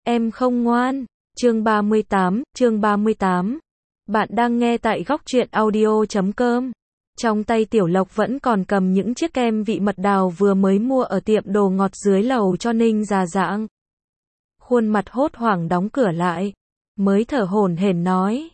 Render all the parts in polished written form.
Em không ngoan. Chương 38. Bạn đang nghe tại góc truyện audio.com. Trong tay Tiểu Lộc vẫn còn cầm những chiếc kem vị mật đào vừa mới mua ở tiệm đồ ngọt dưới lầu cho Ninh Già Dạng. Khuôn mặt hốt hoảng đóng cửa lại, mới thở hổn hển nói: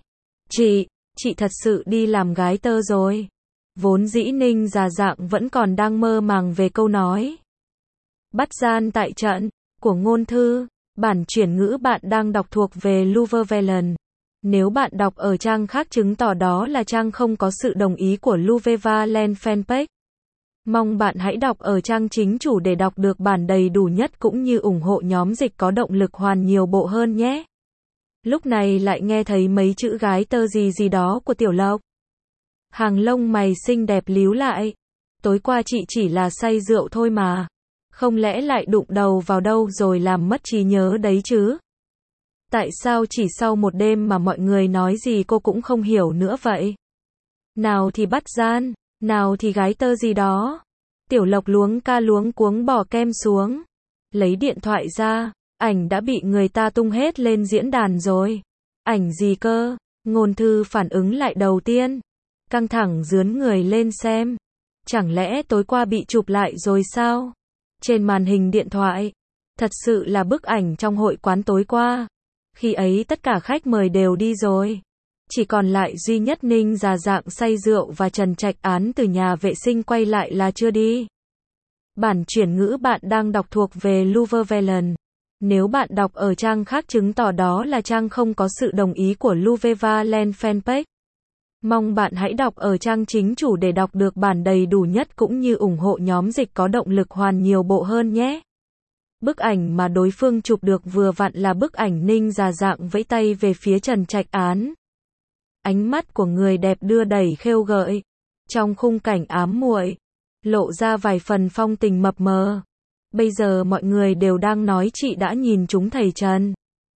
Chị thật sự đi làm gái tơ rồi. Vốn dĩ Ninh Già Dạng vẫn còn đang mơ màng về câu nói bắt gian tại trận của Ngôn Thư. Bản chuyển ngữ bạn đang đọc thuộc về Luvevelen. Nếu bạn đọc ở trang khác chứng tỏ đó là trang không có sự đồng ý của Luvevelen fanpage. Mong bạn hãy đọc ở trang chính chủ để đọc được bản đầy đủ nhất cũng như ủng hộ nhóm dịch có động lực hoàn nhiều bộ hơn nhé. Lúc này lại nghe thấy mấy chữ gái tơ gì đó của Tiểu Lộc. Hàng lông mày xinh đẹp líu lại. Tối qua chị chỉ là say rượu thôi mà. Không lẽ lại đụng đầu vào đâu rồi làm mất trí nhớ đấy chứ? Tại sao chỉ sau một đêm mà mọi người nói gì cô cũng không hiểu nữa vậy? Nào thì bắt gian, nào thì gái tơ gì đó. Tiểu Lộc luống ca luống cuống bỏ kem xuống. Lấy điện thoại ra, ảnh đã bị người ta tung hết lên diễn đàn rồi. Ảnh gì cơ? Ngôn Thư phản ứng lại đầu tiên. Căng thẳng rướn người lên xem. Chẳng lẽ tối qua bị chụp lại rồi sao? Trên màn hình điện thoại, thật sự là bức ảnh trong hội quán tối qua. Khi ấy tất cả khách mời đều đi rồi. Chỉ còn lại duy nhất Ninh Già Dạng say rượu và Trần Trạch Án từ nhà vệ sinh quay lại là chưa đi. Bản chuyển ngữ bạn đang đọc thuộc về Luvevelen. Nếu bạn đọc ở trang khác chứng tỏ đó là trang không có sự đồng ý của Luvevelen fanpage. Mong bạn hãy đọc ở trang chính chủ để đọc được bản đầy đủ nhất cũng như ủng hộ nhóm dịch có động lực hoàn nhiều bộ hơn nhé. Bức ảnh mà đối phương chụp được vừa vặn là bức ảnh Ninh Già Dạng vẫy tay về phía Trần Trạch Án. Ánh mắt của người đẹp đưa đẩy khêu gợi. Trong khung cảnh ám muội, lộ ra vài phần phong tình mập mờ. Bây giờ mọi người đều đang nói chị đã nhìn trúng thầy Trần.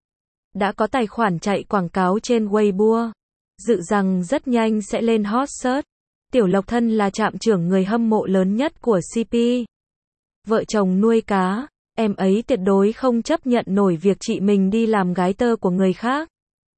Đã có tài khoản chạy quảng cáo trên Weibo. Dự rằng rất nhanh sẽ lên hot search. Tiểu Lộc thân là trạm trưởng người hâm mộ lớn nhất của CP. Vợ chồng nuôi cá, em ấy tuyệt đối không chấp nhận nổi việc chị mình đi làm gái tơ của người khác.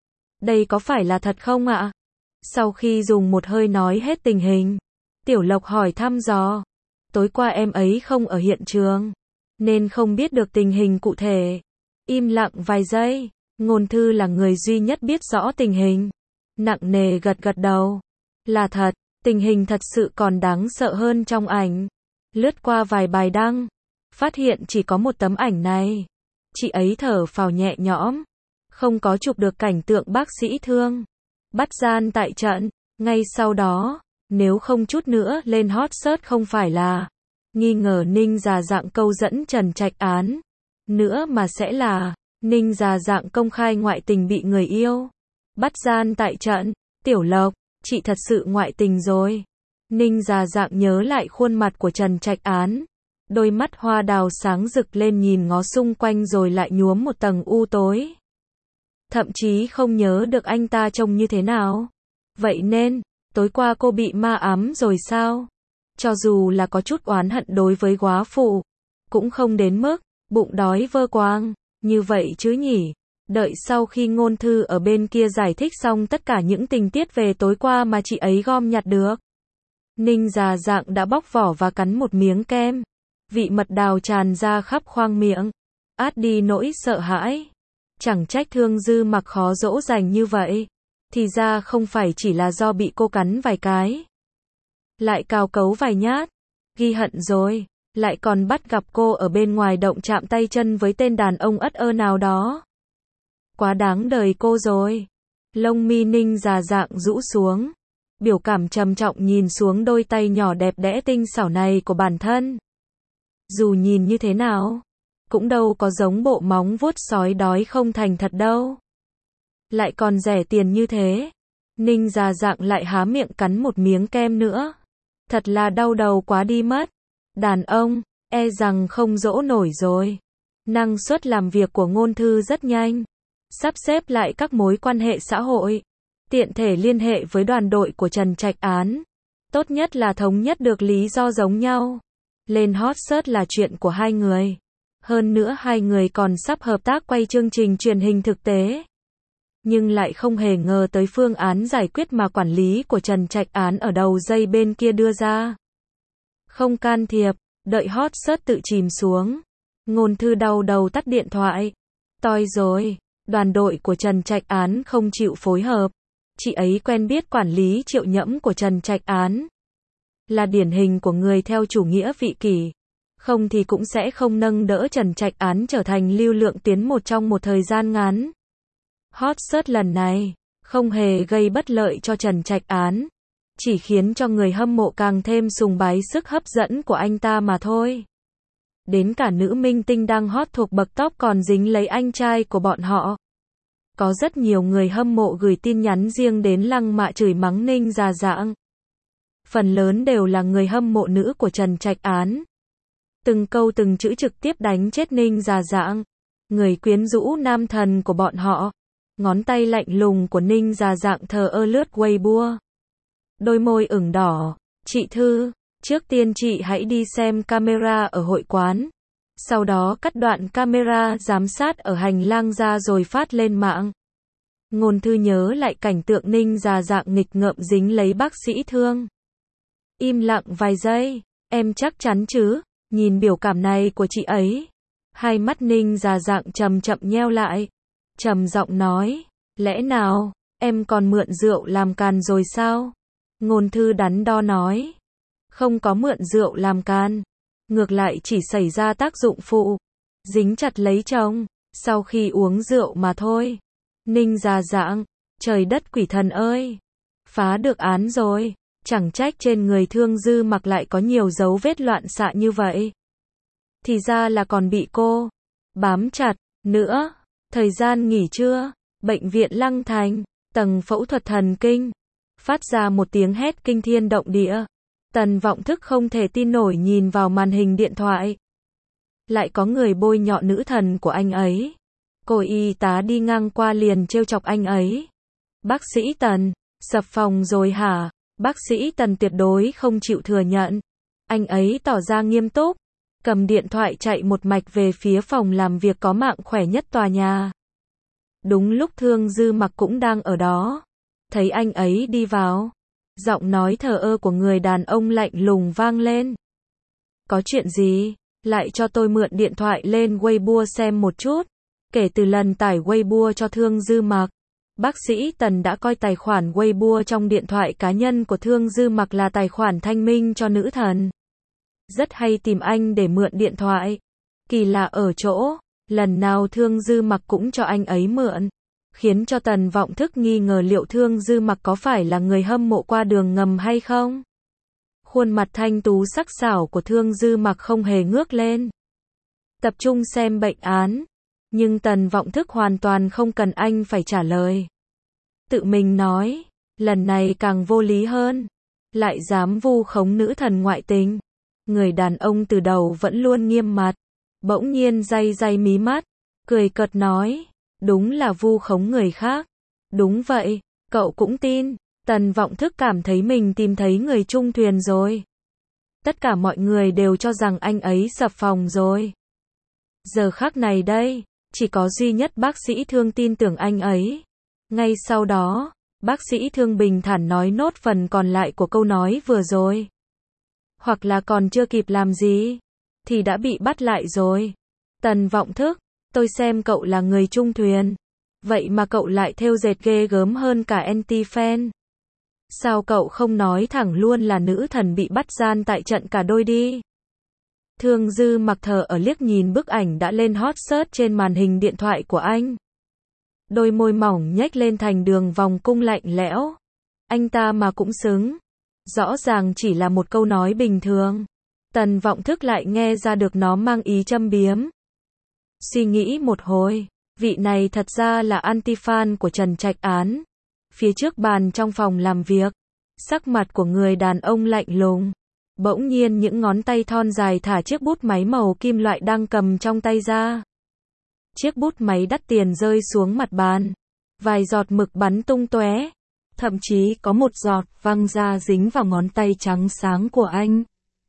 Đây có phải là thật không ạ? Sau khi dùng một hơi nói hết tình hình, Tiểu Lộc hỏi thăm dò. Tối qua em ấy không ở hiện trường, nên không biết được tình hình cụ thể. Im lặng vài giây, Ngôn Thư là người duy nhất biết rõ tình hình. Nặng nề gật đầu. Là thật, tình hình thật sự còn đáng sợ hơn trong ảnh. Lướt qua vài bài đăng, phát hiện chỉ có một tấm ảnh này. Chị ấy thở phào nhẹ nhõm, không có chụp được cảnh tượng bác sĩ thương bắt gian tại trận. Ngay sau đó, nếu không chút nữa lên hot search không phải là nghi ngờ Ninh Già Dạng câu dẫn Trần Trạch Án, nữa mà sẽ là Ninh Già Dạng công khai ngoại tình bị người yêu bắt gian tại trận. Tiểu Lộc, chị thật sự ngoại tình rồi. Ninh Già Dạng nhớ lại khuôn mặt của Trần Trạch Án. Đôi mắt hoa đào sáng rực lên nhìn ngó xung quanh rồi lại nhuốm một tầng u tối. Thậm chí không nhớ được anh ta trông như thế nào. Vậy nên, tối qua cô bị ma ám rồi sao? Cho dù là có chút oán hận đối với góa phụ, cũng không đến mức bụng đói vơ quang như vậy chứ nhỉ? Đợi sau khi Ngôn Thư ở bên kia giải thích xong tất cả những tình tiết về tối qua mà chị ấy gom nhặt được, Ninh Già Dạng đã bóc vỏ và cắn một miếng kem. Vị mật đào tràn ra khắp khoang miệng, át đi nỗi sợ hãi. Chẳng trách Thương Dư Mặc khó dỗ dành như vậy. Thì ra không phải chỉ là do bị cô cắn vài cái, lại cào cấu vài nhát. Ghi hận rồi, lại còn bắt gặp cô ở bên ngoài động chạm tay chân với tên đàn ông ất ơ nào đó. Quá đáng đời cô rồi. Lông mi Ninh Già Dạng rũ xuống, biểu cảm trầm trọng nhìn xuống đôi tay nhỏ đẹp đẽ tinh xảo này của bản thân. Dù nhìn như thế nào, cũng đâu có giống bộ móng vuốt sói đói không thành thật đâu. Lại còn rẻ tiền như thế. Ninh Già Dạng lại há miệng cắn một miếng kem nữa. Thật là đau đầu quá đi mất. Đàn ông, e rằng không dỗ nổi rồi. Năng suất làm việc của Ngôn Thư rất nhanh. Sắp xếp lại các mối quan hệ xã hội, tiện thể liên hệ với đoàn đội của Trần Trạch Án. Tốt nhất là thống nhất được lý do giống nhau. Lên hot search là chuyện của hai người. Hơn nữa hai người còn sắp hợp tác quay chương trình truyền hình thực tế. Nhưng lại không hề ngờ tới phương án giải quyết mà quản lý của Trần Trạch Án ở đầu dây bên kia đưa ra. Không can thiệp, đợi hot search tự chìm xuống. Ngôn Thư đau đầu tắt điện thoại. Toi rồi, đoàn đội của Trần Trạch Án không chịu phối hợp. Chị ấy quen biết quản lý Triệu Nhẫm của Trần Trạch Án. Là điển hình của người theo chủ nghĩa vị kỷ. Không thì cũng sẽ không nâng đỡ Trần Trạch Án trở thành lưu lượng tiến một trong một thời gian ngắn. Hot search lần này, không hề gây bất lợi cho Trần Trạch Án. Chỉ khiến cho người hâm mộ càng thêm sùng bái sức hấp dẫn của anh ta mà thôi. Đến cả nữ minh tinh đang hot thuộc bậc top còn dính lấy anh trai của bọn họ. Có rất nhiều người hâm mộ gửi tin nhắn riêng đến lăng mạ chửi mắng Ninh Già Giảng. Phần lớn đều là người hâm mộ nữ của Trần Trạch Án. Từng câu từng chữ trực tiếp đánh chết Ninh Già Giảng, người quyến rũ nam thần của bọn họ. Ngón tay lạnh lùng của Ninh Già Giảng thờ ơ lướt Weibo. Đôi môi ửng đỏ. Chị Thư, trước tiên chị hãy đi xem camera ở hội quán. Sau đó cắt đoạn camera giám sát ở hành lang ra rồi phát lên mạng. Ngôn Thư nhớ lại cảnh tượng Ninh Già Giảng nghịch ngợm dính lấy bác sĩ Thương. Im lặng vài giây. Em chắc chắn chứ? Nhìn biểu cảm này của chị ấy. Hai mắt Ninh Già Giảng chậm chậm nheo lại. Trầm giọng nói. Lẽ nào, em còn mượn rượu làm càn rồi sao? Ngôn Thư đắn đo nói. Không có mượn rượu làm càn. Ngược lại chỉ xảy ra tác dụng phụ. Dính chặt lấy chồng. Sau khi uống rượu mà thôi. Ninh Già Giảng. Trời đất quỷ thần ơi. Phá được án rồi. Chẳng trách trên người Thương Dư Mặc lại có nhiều dấu vết loạn xạ như vậy. Thì ra là còn bị cô bám chặt nữa. Thời gian nghỉ trưa, bệnh viện Lăng Thành, tầng phẫu thuật thần kinh. Phát ra một tiếng hét kinh thiên động địa. Tần Vọng Thức không thể tin nổi nhìn vào màn hình điện thoại. Lại có người bôi nhọ nữ thần của anh ấy. Cô y tá đi ngang qua liền trêu chọc anh ấy. Bác sĩ Tần, sập phòng rồi hả? Bác sĩ Tần tuyệt đối không chịu thừa nhận. Anh ấy tỏ ra nghiêm túc, cầm điện thoại chạy một mạch về phía phòng làm việc có mạng khỏe nhất tòa nhà. Đúng lúc Thương Dư Mặc cũng đang ở đó. Thấy anh ấy đi vào, giọng nói thờ ơ của người đàn ông lạnh lùng vang lên. Có chuyện gì? Lại cho tôi mượn điện thoại lên Weibo xem một chút. Kể từ lần tải Weibo cho Thương Dư Mặc, bác sĩ Tần đã coi tài khoản Weibo trong điện thoại cá nhân của Thương Dư Mặc là tài khoản thanh minh cho nữ thần. Rất hay tìm anh để mượn điện thoại. Kỳ lạ ở chỗ, lần nào Thương Dư Mặc cũng cho anh ấy mượn. Khiến cho Tần Vọng Thức nghi ngờ liệu Thương Dư Mặc có phải là người hâm mộ qua đường ngầm hay không. Khuôn mặt thanh tú sắc sảo của Thương Dư Mặc không hề ngước lên. Tập trung xem bệnh án. Nhưng Tần Vọng Thức hoàn toàn không cần anh phải trả lời. Tự mình nói, lần này càng vô lý hơn. Lại dám vu khống nữ thần ngoại tình. Người đàn ông từ đầu vẫn luôn nghiêm mặt. Bỗng nhiên day day mí mắt. Cười cợt nói. Đúng là vu khống người khác. Đúng vậy, cậu cũng tin. Tần Vọng Thức cảm thấy mình tìm thấy người chung thuyền rồi. Tất cả mọi người đều cho rằng anh ấy sập phòng rồi. Giờ khắc này đây, chỉ có duy nhất bác sĩ Thương tin tưởng anh ấy. Ngay sau đó, bác sĩ Thương bình thản nói nốt phần còn lại của câu nói vừa rồi. Hoặc là còn chưa kịp làm gì, thì đã bị bắt lại rồi. Tần Vọng Thức, tôi xem cậu là người chung thuyền. Vậy mà cậu lại thêu dệt ghê gớm hơn cả anti-fan. Sao cậu không nói thẳng luôn là nữ thần bị bắt gian tại trận cả đôi đi? Thương Dư Mặc thờ ở liếc nhìn bức ảnh đã lên hot search trên màn hình điện thoại của anh. Đôi môi mỏng nhếch lên thành đường vòng cung lạnh lẽo. Anh ta mà cũng xứng. Rõ ràng chỉ là một câu nói bình thường. Tần Vọng Thức lại nghe ra được nó mang ý châm biếm. Suy nghĩ một hồi, vị này thật ra là anti-fan của Trần Trạch Án. Phía trước bàn trong phòng làm việc, sắc mặt của người đàn ông lạnh lùng. Bỗng nhiên những ngón tay thon dài thả chiếc bút máy màu kim loại đang cầm trong tay ra. Chiếc bút máy đắt tiền rơi xuống mặt bàn. Vài giọt mực bắn tung tóe. Thậm chí có một giọt văng ra dính vào ngón tay trắng sáng của anh.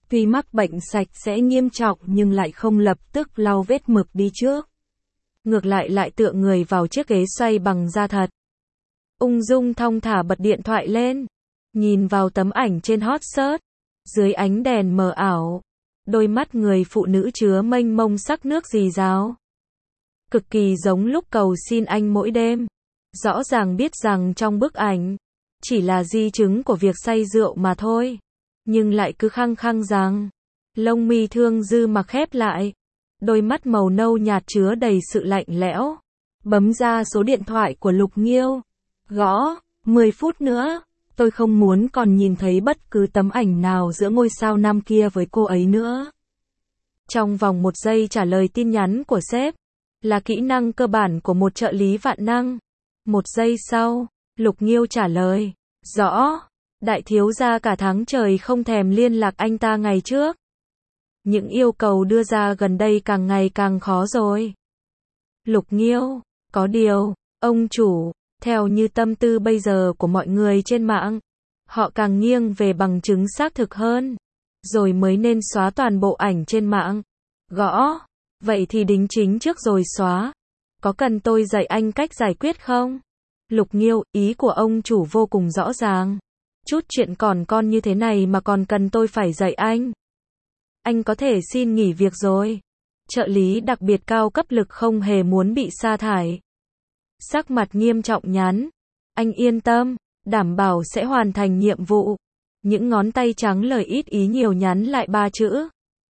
Tuy mắc bệnh sạch sẽ nghiêm trọng nhưng lại không lập tức lau vết mực đi trước. Ngược lại lại tựa người vào chiếc ghế xoay bằng da thật. Ung dung thong thả bật điện thoại lên. Nhìn vào tấm ảnh trên hot search. Dưới ánh đèn mờ ảo. Đôi mắt người phụ nữ chứa mênh mông sắc nước rì rào. Cực kỳ giống lúc cầu xin anh mỗi đêm. Rõ ràng biết rằng trong bức ảnh chỉ là di chứng của việc say rượu mà thôi. Nhưng lại cứ khăng khăng rằng. Lông mi Thương Dư Mặc khép lại. Đôi mắt màu nâu nhạt chứa đầy sự lạnh lẽo. Bấm ra số điện thoại của Lục Nghiêu. Gõ, 10 phút nữa. Tôi không muốn còn nhìn thấy bất cứ tấm ảnh nào giữa ngôi sao nam kia với cô ấy nữa. Trong vòng 1 giây trả lời tin nhắn của sếp. Là kỹ năng cơ bản của một trợ lý vạn năng. 1 giây sau, Lục Nghiêu trả lời. Rõ. Đại thiếu gia cả tháng trời không thèm liên lạc anh ta ngày trước. Những yêu cầu đưa ra gần đây càng ngày càng khó rồi. Lục Nghiêu, có điều, ông chủ, theo như tâm tư bây giờ của mọi người trên mạng, họ càng nghiêng về bằng chứng xác thực hơn, rồi mới nên xóa toàn bộ ảnh trên mạng. Gõ, vậy thì đính chính trước rồi xóa. Có cần tôi dạy anh cách giải quyết không? Lục Nghiêu, ý của ông chủ vô cùng rõ ràng. Chút chuyện còn con như thế này mà còn cần tôi phải dạy anh. Anh có thể xin nghỉ việc rồi. Trợ lý đặc biệt cao cấp Lực không hề muốn bị sa thải. Sắc mặt nghiêm trọng nhắn. Anh yên tâm, đảm bảo sẽ hoàn thành nhiệm vụ. Những ngón tay trắng lời ít ý nhiều nhắn lại 3 chữ.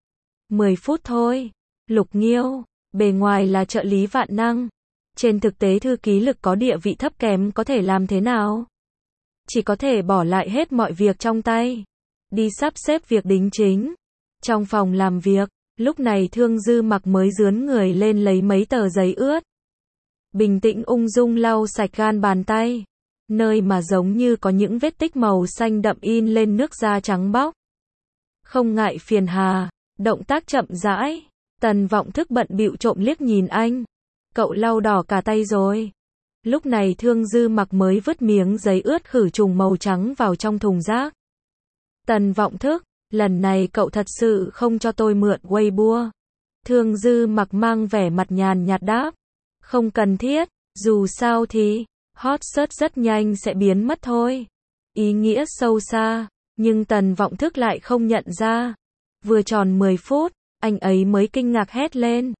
10 phút thôi. Lục Nghiêu, bề ngoài là trợ lý vạn năng. Trên thực tế thư ký Lực có địa vị thấp kém có thể làm thế nào? Chỉ có thể bỏ lại hết mọi việc trong tay. Đi sắp xếp việc đính chính. Trong phòng làm việc, lúc này Thương Dư Mặc mới rướn người lên lấy mấy tờ giấy ướt. Bình tĩnh ung dung lau sạch gan bàn tay. Nơi mà giống như có những vết tích màu xanh đậm in lên nước da trắng bóc. Không ngại phiền hà, động tác chậm rãi. Tần Vọng Thức bận bịu trộm liếc nhìn anh. Cậu lau đỏ cả tay rồi. Lúc này Thương Dư Mặc mới vứt miếng giấy ướt khử trùng màu trắng vào trong thùng rác. Tần Vọng Thức, lần này cậu thật sự không cho tôi mượn Weibo. Thương Dư Mặc mang vẻ mặt nhàn nhạt đáp. Không cần thiết, dù sao thì, hot search rất nhanh sẽ biến mất thôi. Ý nghĩa sâu xa, nhưng Tần Vọng Thức lại không nhận ra. Vừa tròn 10 phút, anh ấy mới kinh ngạc hét lên.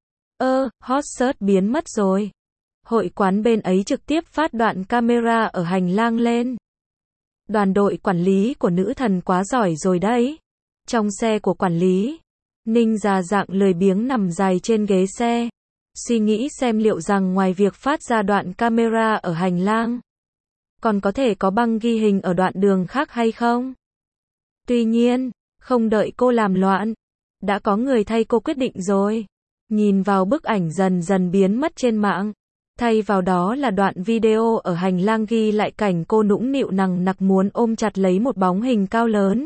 Hot search biến mất rồi. Hội quán bên ấy trực tiếp phát đoạn camera ở hành lang lên. Đoàn đội quản lý của nữ thần quá giỏi rồi đấy. Trong xe của quản lý, Ninh già dạng lười biếng nằm dài trên ghế xe. Suy nghĩ xem liệu rằng ngoài việc phát ra đoạn camera ở hành lang, còn có thể có băng ghi hình ở đoạn đường khác hay không? Tuy nhiên, không đợi cô làm loạn, đã có người thay cô quyết định rồi. Nhìn vào bức ảnh dần dần biến mất trên mạng. Thay vào đó là đoạn video ở hành lang ghi lại cảnh cô nũng nịu nằng nặc muốn ôm chặt lấy một bóng hình cao lớn.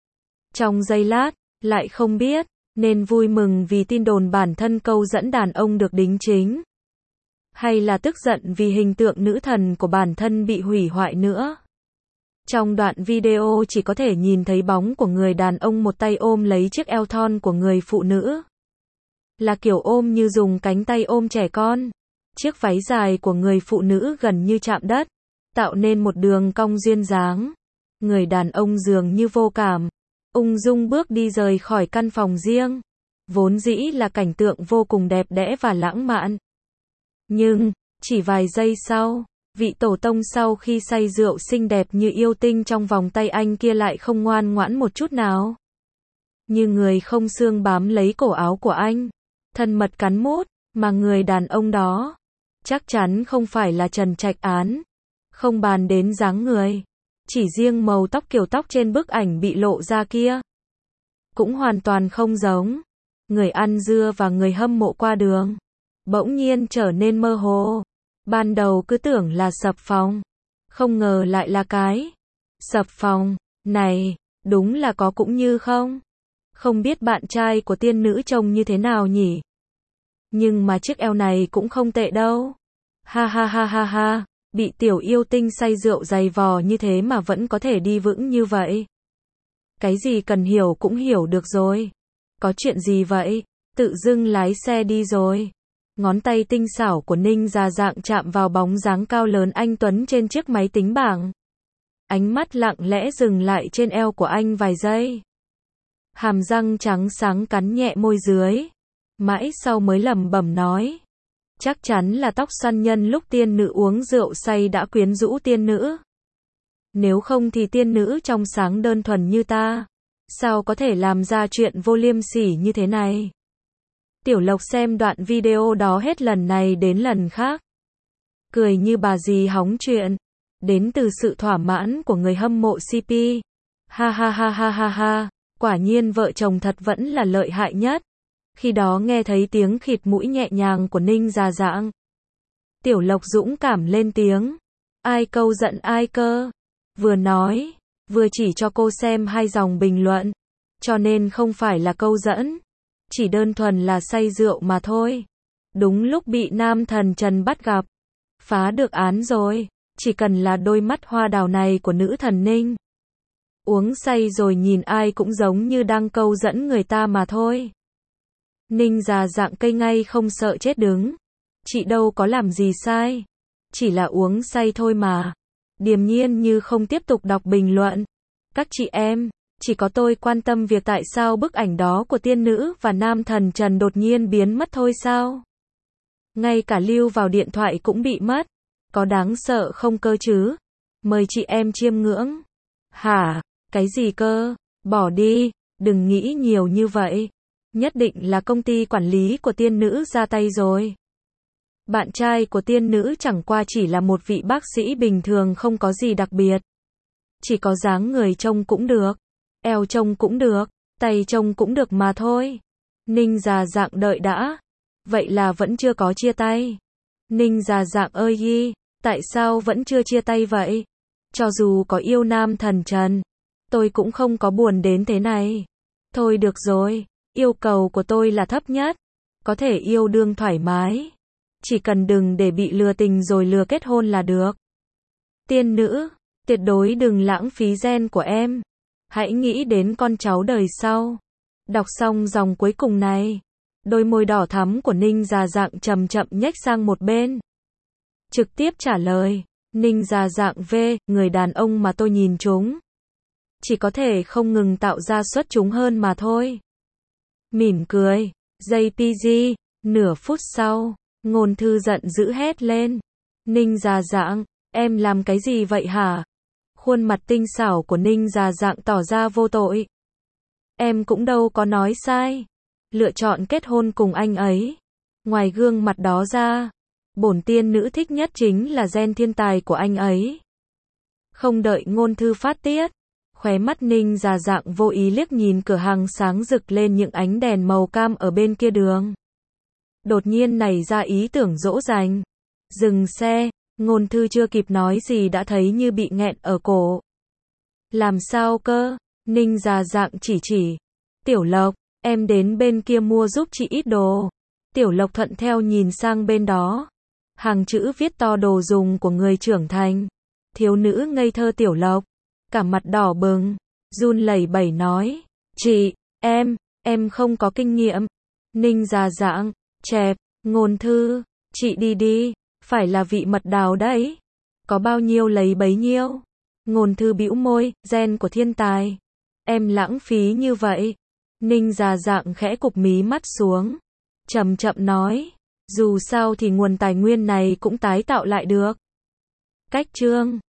Trong giây lát, lại không biết, nên vui mừng vì tin đồn bản thân câu dẫn đàn ông được đính chính. Hay là tức giận vì hình tượng nữ thần của bản thân bị hủy hoại nữa. Trong đoạn video chỉ có thể nhìn thấy bóng của người đàn ông một tay ôm lấy chiếc eo thon của người phụ nữ. Là kiểu ôm như dùng cánh tay ôm trẻ con. Chiếc váy dài của người phụ nữ gần như chạm đất, tạo nên một đường cong duyên dáng. Người đàn ông dường như vô cảm, ung dung bước đi rời khỏi căn phòng riêng. Vốn dĩ là cảnh tượng vô cùng đẹp đẽ và lãng mạn. Nhưng, chỉ vài giây sau, vị tổ tông sau khi say rượu xinh đẹp như yêu tinh trong vòng tay anh kia lại không ngoan ngoãn một chút nào. Như người không xương bám lấy cổ áo của anh, thân mật cắn mút, mà người đàn ông đó chắc chắn không phải là Trần Trạch Án. Không bàn đến dáng người, chỉ riêng màu tóc kiểu tóc trên bức ảnh bị lộ ra kia cũng hoàn toàn không giống. Người ăn dưa và người hâm mộ qua đường bỗng nhiên trở nên mơ hồ. Ban đầu cứ tưởng là Sập Phòng, không ngờ lại là cái Sập Phòng này. Đúng là có cũng như không. Không biết bạn trai của tiên nữ trông như thế nào nhỉ? Nhưng mà chiếc eo này cũng không tệ đâu. Ha ha ha ha ha, bị tiểu yêu tinh say rượu dày vò như thế mà vẫn có thể đi vững như vậy. Cái gì cần hiểu cũng hiểu được rồi. Có chuyện gì vậy? Tự dưng lái xe đi rồi. Ngón tay tinh xảo của Ninh Gia Dạng chạm vào bóng dáng cao lớn anh Tuấn trên chiếc máy tính bảng. Ánh mắt lặng lẽ dừng lại trên eo của anh vài giây. Hàm răng trắng sáng cắn nhẹ môi dưới. Mãi sau mới lẩm bẩm nói. Chắc chắn là tóc xoăn nhân lúc tiên nữ uống rượu say đã quyến rũ tiên nữ. Nếu không thì tiên nữ trong sáng đơn thuần như ta, sao có thể làm ra chuyện vô liêm sỉ như thế này? Tiểu Lộc xem đoạn video đó hết lần này đến lần khác. Cười như bà dì hóng chuyện. Đến từ sự thỏa mãn của người hâm mộ CP. Ha ha ha ha ha ha. Quả nhiên vợ chồng thật vẫn là lợi hại nhất. Khi đó nghe thấy tiếng khịt mũi nhẹ nhàng của Ninh Gia Dạng. Tiểu Lộc dũng cảm lên tiếng. Ai câu giận ai cơ? Vừa nói, vừa chỉ cho cô xem 2 dòng bình luận. Cho nên không phải là câu dẫn. Chỉ đơn thuần là say rượu mà thôi. Đúng lúc bị nam thần Trần bắt gặp. Phá được án rồi. Chỉ cần là đôi mắt hoa đào này của nữ thần Ninh. Uống say rồi nhìn ai cũng giống như đang câu dẫn người ta mà thôi. Ninh Gia Dạng cây ngay không sợ chết đứng. Chị đâu có làm gì sai. Chỉ là uống say thôi mà. Điềm nhiên như không tiếp tục đọc bình luận. Các chị em, chỉ có tôi quan tâm việc tại sao bức ảnh đó của tiên nữ và nam thần Trần đột nhiên biến mất thôi sao? Ngay cả lưu vào điện thoại cũng bị mất. Có đáng sợ không cơ chứ? Mời chị em chiêm ngưỡng. Hả? Cái gì cơ? Bỏ đi, đừng nghĩ nhiều như vậy. Nhất định là công ty quản lý của tiên nữ ra tay rồi. Bạn trai của tiên nữ chẳng qua chỉ là một vị bác sĩ bình thường không có gì đặc biệt. Chỉ có dáng người trông cũng được, eo trông cũng được, tay trông cũng được mà thôi. Ninh Gia Dạng đợi đã. Vậy là vẫn chưa có chia tay. Ninh Gia Dạng ơi hi, tại sao vẫn chưa chia tay vậy? Cho dù có yêu nam thần Trần, tôi cũng không có buồn đến thế này. Thôi được rồi, yêu cầu của tôi là thấp nhất. Có thể yêu đương thoải mái. Chỉ cần đừng để bị lừa tình rồi lừa kết hôn là được. Tiên nữ, tuyệt đối đừng lãng phí gen của em. Hãy nghĩ đến con cháu đời sau. Đọc xong dòng cuối cùng này, đôi môi đỏ thắm của Ninh Gia Dạng chậm chậm nhếch sang một bên. Trực tiếp trả lời, Ninh Gia Dạng V, người đàn ông mà tôi nhìn chúng. Chỉ có thể không ngừng tạo ra xuất chúng hơn mà thôi. Mỉm cười, JPG, nửa phút sau, Ngôn Thư giận dữ hét lên. Ninh Gia Dạng, em làm cái gì vậy hả? Khuôn mặt tinh xảo của Ninh Gia Dạng tỏ ra vô tội. Em cũng đâu có nói sai. Lựa chọn kết hôn cùng anh ấy. Ngoài gương mặt đó ra, bổn tiên nữ thích nhất chính là gen thiên tài của anh ấy. Không đợi Ngôn Thư phát tiết, khóe mắt Ninh Gia Dạng vô ý liếc nhìn cửa hàng sáng rực lên những ánh đèn màu cam ở bên kia đường. Đột nhiên nảy ra ý tưởng dỗ dành. Dừng xe, Ngôn Thư chưa kịp nói gì đã thấy như bị nghẹn ở cổ. Làm sao cơ? Ninh Gia Dạng chỉ. Tiểu Lộc, em đến bên kia mua giúp chị ít đồ. Tiểu Lộc thuận theo nhìn sang bên đó. Hàng chữ viết to đồ dùng của người trưởng thành. Thiếu nữ ngây thơ Tiểu Lộc, cả mặt đỏ bừng, run lẩy bẩy nói. Chị, em không có kinh nghiệm. Ninh Gia Dạng, chẹp, Ngôn Thư, chị đi, phải là vị mật đào đấy. Có bao nhiêu lấy bấy nhiêu. Ngôn Thư bĩu môi, gen của thiên tài. Em lãng phí như vậy. Ninh Gia Dạng khẽ cụp mí mắt xuống. Chậm chậm nói. Dù sao thì nguồn tài nguyên này cũng tái tạo lại được. Cách chương